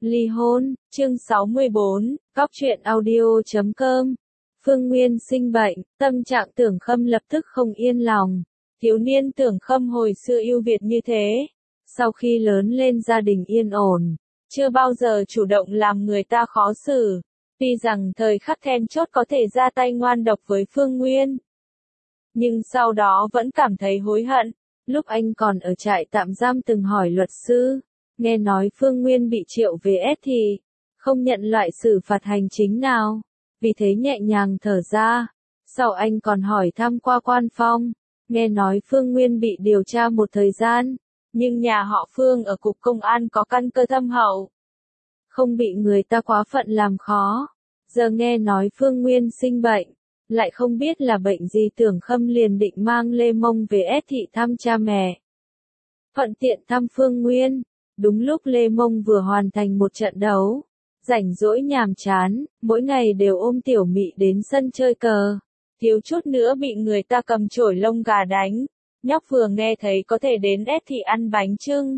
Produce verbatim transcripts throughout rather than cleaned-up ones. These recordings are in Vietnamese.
Ly hôn, chương sáu mươi bốn, Cóc truyện audio chấm com. Phương Nguyên sinh bệnh, tâm trạng Tưởng Khâm lập tức không yên lòng. Thiếu niên Tưởng Khâm hồi xưa ưu việt như thế, sau khi lớn lên gia đình yên ổn, chưa bao giờ chủ động làm người ta khó xử. Tuy rằng thời khắc then chốt có thể ra tay ngoan độc với Phương Nguyên, nhưng sau đó vẫn cảm thấy hối hận. Lúc anh còn ở trại tạm giam từng hỏi luật sư, nghe nói Phương Nguyên bị triệu về ét thì không nhận loại xử phạt hành chính nào, vì thế nhẹ nhàng thở ra. Sau anh còn hỏi thăm qua quan phong, nghe nói Phương Nguyên bị điều tra một thời gian, nhưng nhà họ Phương ở cục công an có căn cơ thâm hậu, không bị người ta quá phận làm khó. Giờ nghe nói Phương Nguyên sinh bệnh, lại không biết là bệnh gì, Tưởng Khâm liền định mang Lê Mông về ét thị thăm cha mẹ, thuận tiện thăm Phương Nguyên. Đúng lúc Lê Mông vừa hoàn thành một trận đấu, rảnh rỗi nhàm chán, mỗi ngày đều ôm Tiểu Mị đến sân chơi cờ, thiếu chút nữa bị người ta cầm chổi lông gà đánh. Nhóc vừa nghe thấy có thể đến ét thì ăn bánh chưng,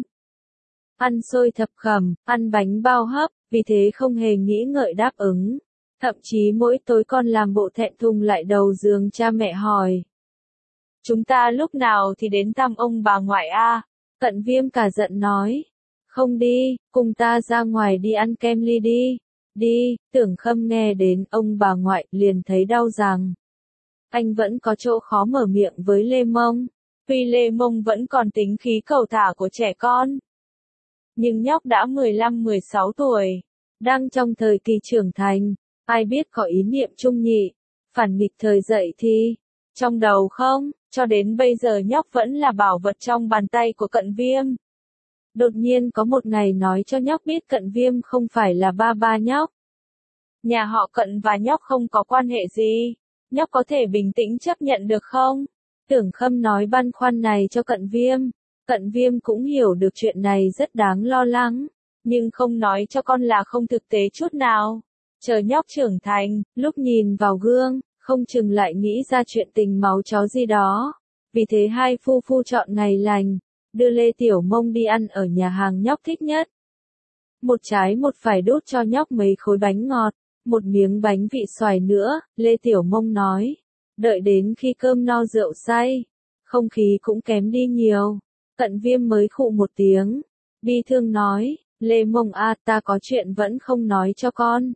ăn xôi thập cẩm, ăn bánh bao hấp, vì thế không hề nghĩ ngợi đáp ứng. Thậm chí mỗi tối con làm bộ thẹn thùng lại đầu giường cha mẹ hỏi: "Chúng ta lúc nào thì đến thăm ông bà ngoại a?" Cận Viêm cả giận nói: "Không đi, cùng ta ra ngoài đi ăn kem ly đi." "Đi." Tưởng Khâm nghe đến ông bà ngoại liền thấy đau rằng. Anh vẫn có chỗ khó mở miệng với Lê Mông. Tuy Lê Mông vẫn còn tính khí cầu thả của trẻ con, nhưng nhóc đã mười lăm mười sáu tuổi, đang trong thời kỳ trưởng thành, ai biết có ý niệm trung nhị, phản nghịch thời dậy thì trong đầu không. Cho đến bây giờ nhóc vẫn là bảo vật trong bàn tay của Cận Viêm. Đột nhiên có một ngày nói cho nhóc biết Cận Viêm không phải là ba ba nhóc. Nhà họ Cận và nhóc không có quan hệ gì, nhóc có thể bình tĩnh chấp nhận được không? Tưởng Khâm nói băn khoăn này cho Cận Viêm. Cận Viêm cũng hiểu được chuyện này rất đáng lo lắng, nhưng không nói cho con là không thực tế chút nào. Chờ nhóc trưởng thành, lúc nhìn vào gương, không chừng lại nghĩ ra chuyện tình máu chó gì đó. Vì thế hai phu phu chọn ngày lành, đưa Lê Tiểu Mông đi ăn ở nhà hàng nhóc thích nhất. Một trái một phải đút cho nhóc mấy khối bánh ngọt, một miếng bánh vị xoài nữa. Lê Tiểu Mông nói, đợi đến khi cơm no rượu say, không khí cũng kém đi nhiều. Cận Viêm mới khụ một tiếng, bi thương nói, Lê Mông a, ta có chuyện vẫn không nói cho con.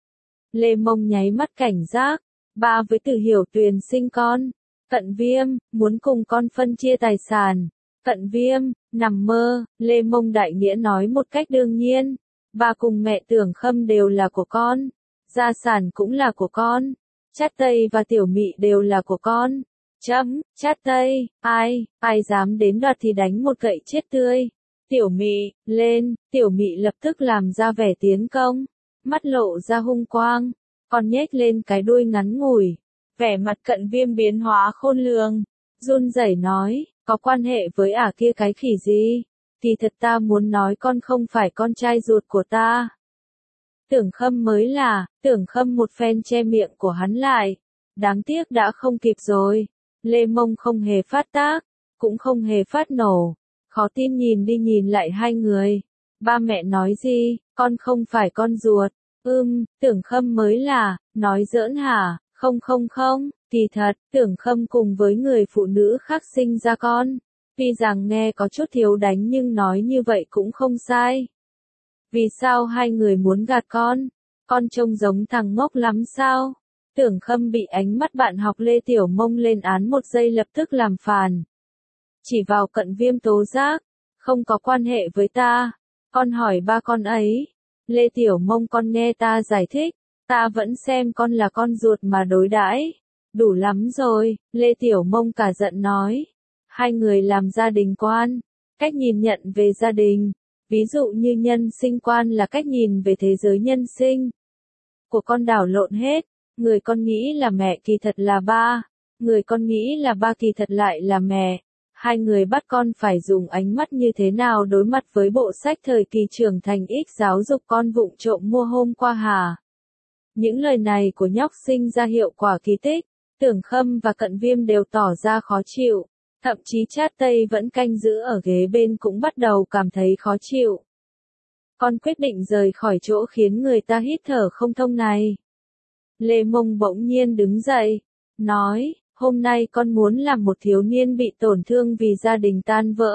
Lê Mông nháy mắt cảnh giác, ba với Từ Hiểu Tuyền sinh con. Cận Viêm, muốn cùng con phân chia tài sản. Cận Viêm, nằm mơ. Lê Mông đại nghĩa nói một cách đương nhiên, ba cùng mẹ Tưởng Khâm đều là của con, gia sản cũng là của con, Chát Tây và Tiểu Mị đều là của con. Chấm, Chát Tây, ai, ai dám đến đoạt thì đánh một gậy chết tươi. Tiểu Mị, lên. Tiểu Mị lập tức làm ra vẻ tiến công, mắt lộ ra hung quang, còn nhếch lên cái đuôi ngắn ngủi. Vẻ mặt Cận Viêm biến hóa khôn lường, run rẩy nói, có quan hệ với ả kia cái khỉ gì? Thì thật ta muốn nói con không phải con trai ruột của ta. Tưởng Khâm mới là. Tưởng Khâm một phen che miệng của hắn lại. Đáng tiếc đã không kịp rồi. Lê Mông không hề phát tác, cũng không hề phát nổ. Khó tin nhìn đi nhìn lại hai người. Ba mẹ nói gì? Con không phải con ruột. Ưm, Tưởng Khâm mới là. Nói giỡn hả? Không không không, kỳ thật, Tưởng Khâm cùng với người phụ nữ khác sinh ra con. Tuy rằng nghe có chút thiếu đánh nhưng nói như vậy cũng không sai. Vì sao hai người muốn gạt con? Con trông giống thằng ngốc lắm sao? Tưởng Khâm bị ánh mắt bạn học Lê Tiểu Mông lên án một giây lập tức làm phàn. Chỉ vào Cận Viêm tố giác, không có quan hệ với ta. Con hỏi ba con ấy. Lê Tiểu Mông, con nghe ta giải thích. Ta vẫn xem con là con ruột mà đối đãi. Đủ lắm rồi. Lê Tiểu Mông cả giận nói. Hai người làm gia đình quan, cách nhìn nhận về gia đình, ví dụ như nhân sinh quan là cách nhìn về thế giới nhân sinh của con đảo lộn hết. Người con nghĩ là mẹ kỳ thật là ba, người con nghĩ là ba kỳ thật lại là mẹ. Hai người bắt con phải dùng ánh mắt như thế nào đối mặt với bộ sách thời kỳ trưởng thành ít giáo dục con vụng trộm mua hôm qua hả? Những lời này của nhóc sinh ra hiệu quả kỳ tích. Tưởng Khâm và Cận Viêm đều tỏ ra khó chịu. Thậm chí Chát Tây vẫn canh giữ ở ghế bên cũng bắt đầu cảm thấy khó chịu. Con quyết định rời khỏi chỗ khiến người ta hít thở không thông này. Lê Mông bỗng nhiên đứng dậy, nói, hôm nay con muốn làm một thiếu niên bị tổn thương vì gia đình tan vỡ.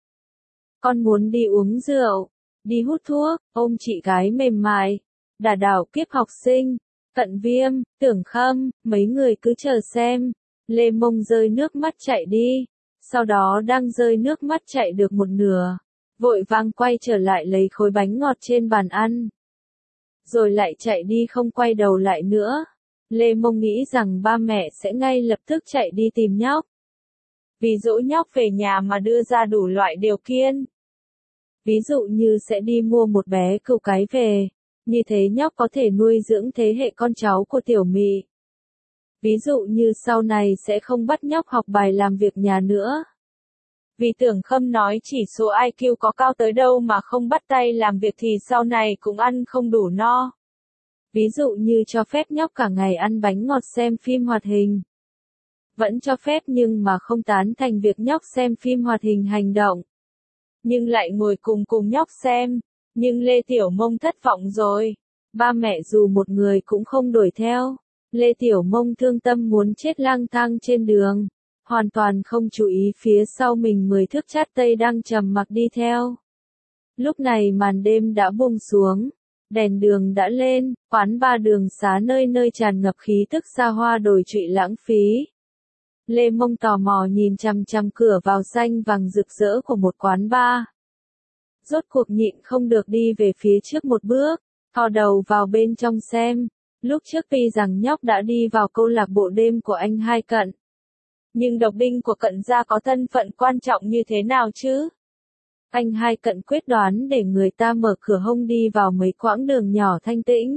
Con muốn đi uống rượu, đi hút thuốc, ôm chị gái mềm mại, đả đảo kiếp học sinh, Cận Viêm, Tưởng Khâm, mấy người cứ chờ xem. Lê Mông rơi nước mắt chạy đi, sau đó đang rơi nước mắt chạy được một nửa, vội vàng quay trở lại lấy khối bánh ngọt trên bàn ăn. Rồi lại chạy đi không quay đầu lại nữa. Lê Mông nghĩ rằng ba mẹ sẽ ngay lập tức chạy đi tìm nhóc. Vì dỗ nhóc về nhà mà đưa ra đủ loại điều kiện. Ví dụ như sẽ đi mua một bé cừu cái về, như thế nhóc có thể nuôi dưỡng thế hệ con cháu của Tiểu Mị. Ví dụ như sau này sẽ không bắt nhóc học bài làm việc nhà nữa. Vì Tưởng Khâm nói chỉ số i kiu có cao tới đâu mà không bắt tay làm việc thì sau này cũng ăn không đủ no. Ví dụ như cho phép nhóc cả ngày ăn bánh ngọt xem phim hoạt hình. Vẫn cho phép nhưng mà không tán thành việc nhóc xem phim hoạt hình hành động. Nhưng lại ngồi cùng cùng nhóc xem. Nhưng Lê Tiểu Mông thất vọng rồi. Ba mẹ dù một người cũng không đuổi theo. Lê Tiểu Mông thương tâm muốn chết lang thang trên đường. Hoàn toàn không chú ý phía sau mình mười thước chát tây đang trầm mặc đi theo. Lúc này màn đêm đã buông xuống. Đèn đường đã lên, quán ba đường xá nơi nơi tràn ngập khí thức xa hoa đổi trụy lãng phí. Lê Mông tò mò nhìn chằm chằm cửa vào xanh vàng rực rỡ của một quán ba. Rốt cuộc nhịn không được đi về phía trước một bước, thò đầu vào bên trong xem. Lúc trước tuy rằng nhóc đã đi vào câu lạc bộ đêm của anh Hai Cận. Nhưng độc binh của Cận gia có thân phận quan trọng như thế nào chứ? Anh Hai Cận quyết đoán để người ta mở cửa hông đi vào mấy quãng đường nhỏ thanh tĩnh.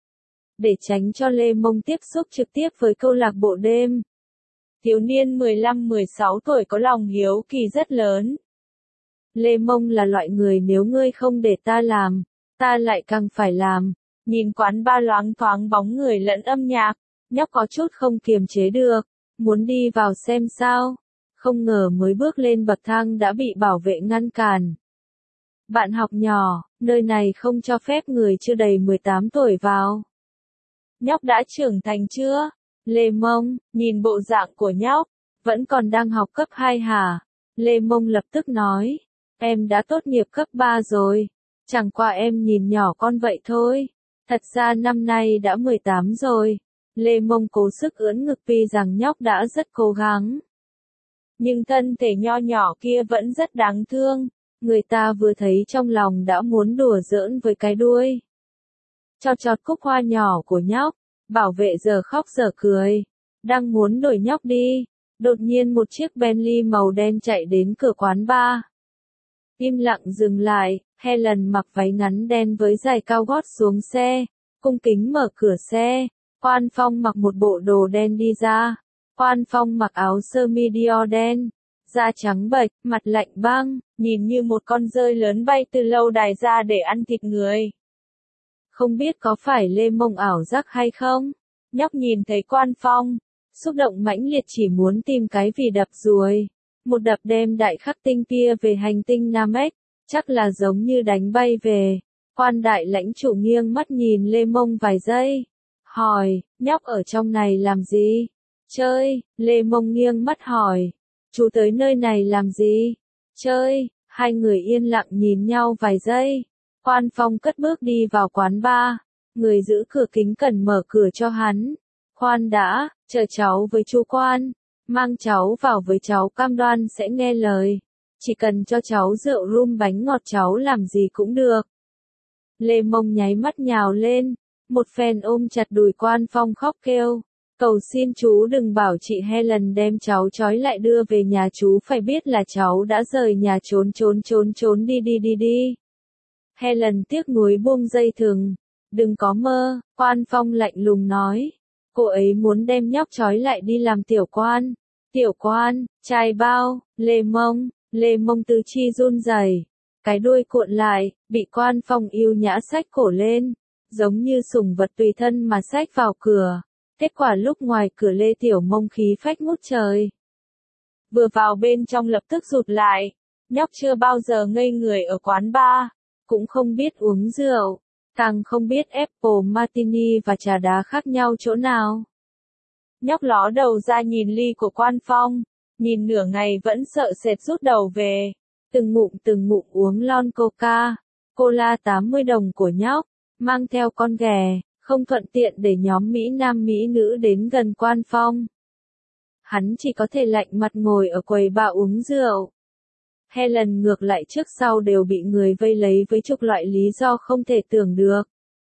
Để tránh cho Lê Mông tiếp xúc trực tiếp với câu lạc bộ đêm. Thiếu niên mười lăm mười sáu tuổi có lòng hiếu kỳ rất lớn. Lê Mông là loại người nếu ngươi không để ta làm, ta lại càng phải làm. Nhìn quán ba loáng thoáng bóng người lẫn âm nhạc, nhóc có chút không kiềm chế được, muốn đi vào xem sao. Không ngờ mới bước lên bậc thang đã bị bảo vệ ngăn cản. Bạn học nhỏ, nơi này không cho phép người chưa đầy mười tám tuổi vào. Nhóc đã trưởng thành chưa? Lê Mông, nhìn bộ dạng của nhóc, vẫn còn đang học cấp hai hả? Lê Mông lập tức nói, em đã tốt nghiệp cấp ba rồi, chẳng qua em nhìn nhỏ con vậy thôi. Thật ra năm nay đã mười tám rồi. Lê Mông cố sức ưỡn ngực vì rằng nhóc đã rất cố gắng. Nhưng thân thể nho nhỏ kia vẫn rất đáng thương, người ta vừa thấy trong lòng đã muốn đùa giỡn với cái đuôi. Cho chọt cúc hoa nhỏ của nhóc, bảo vệ giờ khóc giờ cười, đang muốn đuổi nhóc đi, đột nhiên một chiếc Bentley màu đen chạy đến cửa quán bar. Im lặng dừng lại, Helen mặc váy ngắn đen với giày cao gót xuống xe, cung kính mở cửa xe, Quan Phong mặc một bộ đồ đen đi ra. Quan Phong mặc áo sơ mi Dior đen, da trắng bệch, mặt lạnh băng, nhìn như một con dơi lớn bay từ lâu đài ra để ăn thịt người. Không biết có phải Lê Mông ảo giác hay không? Nhóc nhìn thấy Quan Phong, xúc động mãnh liệt chỉ muốn tìm cái vì đập ruồi. Một đập đem đại khắc tinh kia về hành tinh Namek, chắc là giống như đánh bay về. Quan đại lãnh chủ nghiêng mắt nhìn Lê Mông vài giây, hỏi, nhóc ở trong này làm gì? Chơi, Lê Mông nghiêng mắt hỏi, chú tới nơi này làm gì? Chơi, hai người yên lặng nhìn nhau vài giây. Quan Phong cất bước đi vào quán bar, người giữ cửa kính cẩn mở cửa cho hắn. Khoan đã, chờ cháu với chú Quan, mang cháu vào với cháu cam đoan sẽ nghe lời. Chỉ cần cho cháu rượu rum bánh ngọt cháu làm gì cũng được. Lê Mông nháy mắt nhào lên, một phen ôm chặt đùi Quan Phong khóc kêu. Cầu xin chú đừng bảo chị Helen đem cháu trói lại đưa về nhà, chú phải biết là cháu đã rời nhà trốn trốn trốn trốn đi đi đi đi. Helen tiếc nuối buông dây thừng. Đừng có mơ, Quan Phong lạnh lùng nói. Cô ấy muốn đem nhóc trói lại đi làm tiểu quan. Tiểu quan, trai bao, Lê Mông, Lê Mông tứ chi run rẩy, cái đuôi cuộn lại, bị Quan Phong yêu nhã xách cổ lên, giống như sủng vật tùy thân mà xách vào cửa. Kết quả lúc ngoài cửa Lê Tiểu Mông khí phách ngút trời. Vừa vào bên trong lập tức rụt lại, nhóc chưa bao giờ ngây người ở quán bar, cũng không biết uống rượu, càng không biết Apple Martini và trà đá khác nhau chỗ nào. Nhóc ló đầu ra nhìn ly của Quan Phong, nhìn nửa ngày vẫn sợ sệt rút đầu về, từng ngụm từng ngụm uống lon Coca, Cola tám mươi đồng của nhóc, mang theo con ghè, không thuận tiện để nhóm Mỹ Nam Mỹ nữ đến gần Quan Phong. Hắn chỉ có thể lạnh mặt ngồi ở quầy bar uống rượu. Helen ngược lại trước sau đều bị người vây lấy với chục loại lý do không thể tưởng được.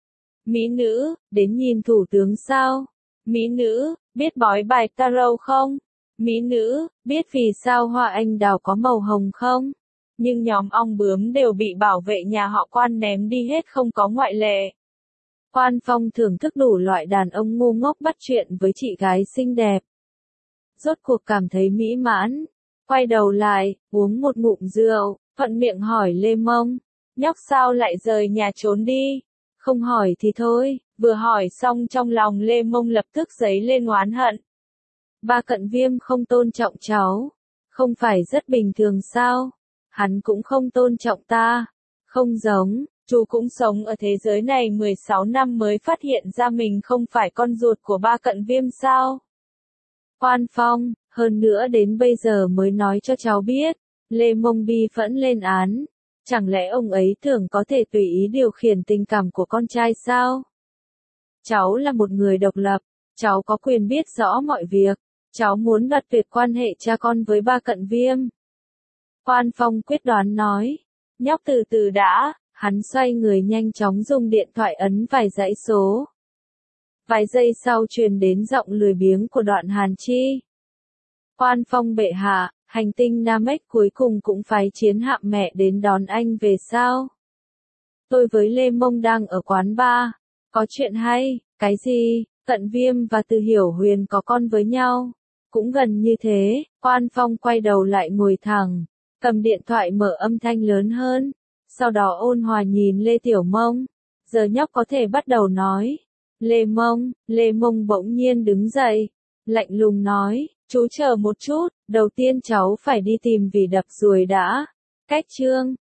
Mỹ nữ, đến nhìn thủ tướng sao? Mỹ nữ, biết bói bài tarot không? Mỹ nữ, biết vì sao hoa anh đào có màu hồng không? Nhưng nhóm ong bướm đều bị bảo vệ nhà họ Quan ném đi hết không có ngoại lệ. Quan Phong thưởng thức đủ loại đàn ông ngu ngốc bắt chuyện với chị gái xinh đẹp. Rốt cuộc cảm thấy mỹ mãn, quay đầu lại, uống một ngụm rượu, thuận miệng hỏi Lê Mông, nhóc sao lại rời nhà trốn đi? Không hỏi thì thôi, vừa hỏi xong trong lòng Lê Mông lập tức dấy lên oán hận. Ba Cận Viêm không tôn trọng cháu, không phải rất bình thường sao? Hắn cũng không tôn trọng ta, không giống, chú cũng sống ở thế giới này mười sáu năm mới phát hiện ra mình không phải con ruột của Ba Cận Viêm sao? Quan Phong, hơn nữa đến bây giờ mới nói cho cháu biết, Lê Mông bi phẫn lên án, chẳng lẽ ông ấy tưởng có thể tùy ý điều khiển tình cảm của con trai sao? Cháu là một người độc lập, cháu có quyền biết rõ mọi việc, cháu muốn đoạt tuyệt quan hệ cha con với Ba Cận Viêm. Quan Phong quyết đoán nói, nhóc từ từ đã, hắn xoay người nhanh chóng dùng điện thoại ấn vài dãy số. Vài giây sau truyền đến giọng lười biếng của Đoạn Hàn Chi. Quan Phong bệ hạ, hành tinh Namek cuối cùng cũng phái chiến hạm mẹ đến đón anh về sao? Tôi với Lê Mông đang ở quán bar, có chuyện hay, cái gì? Cận Viêm và Từ Hiểu Huyền có con với nhau. Cũng gần như thế, Quan Phong quay đầu lại ngồi thẳng, cầm điện thoại mở âm thanh lớn hơn, sau đó ôn hòa nhìn Lê Tiểu Mông. Giờ nhóc có thể bắt đầu nói. Lê Mông, Lê Mông bỗng nhiên đứng dậy, lạnh lùng nói, chú chờ một chút, đầu tiên cháu phải đi tìm Vì Đập Ruồi đã. Cách chương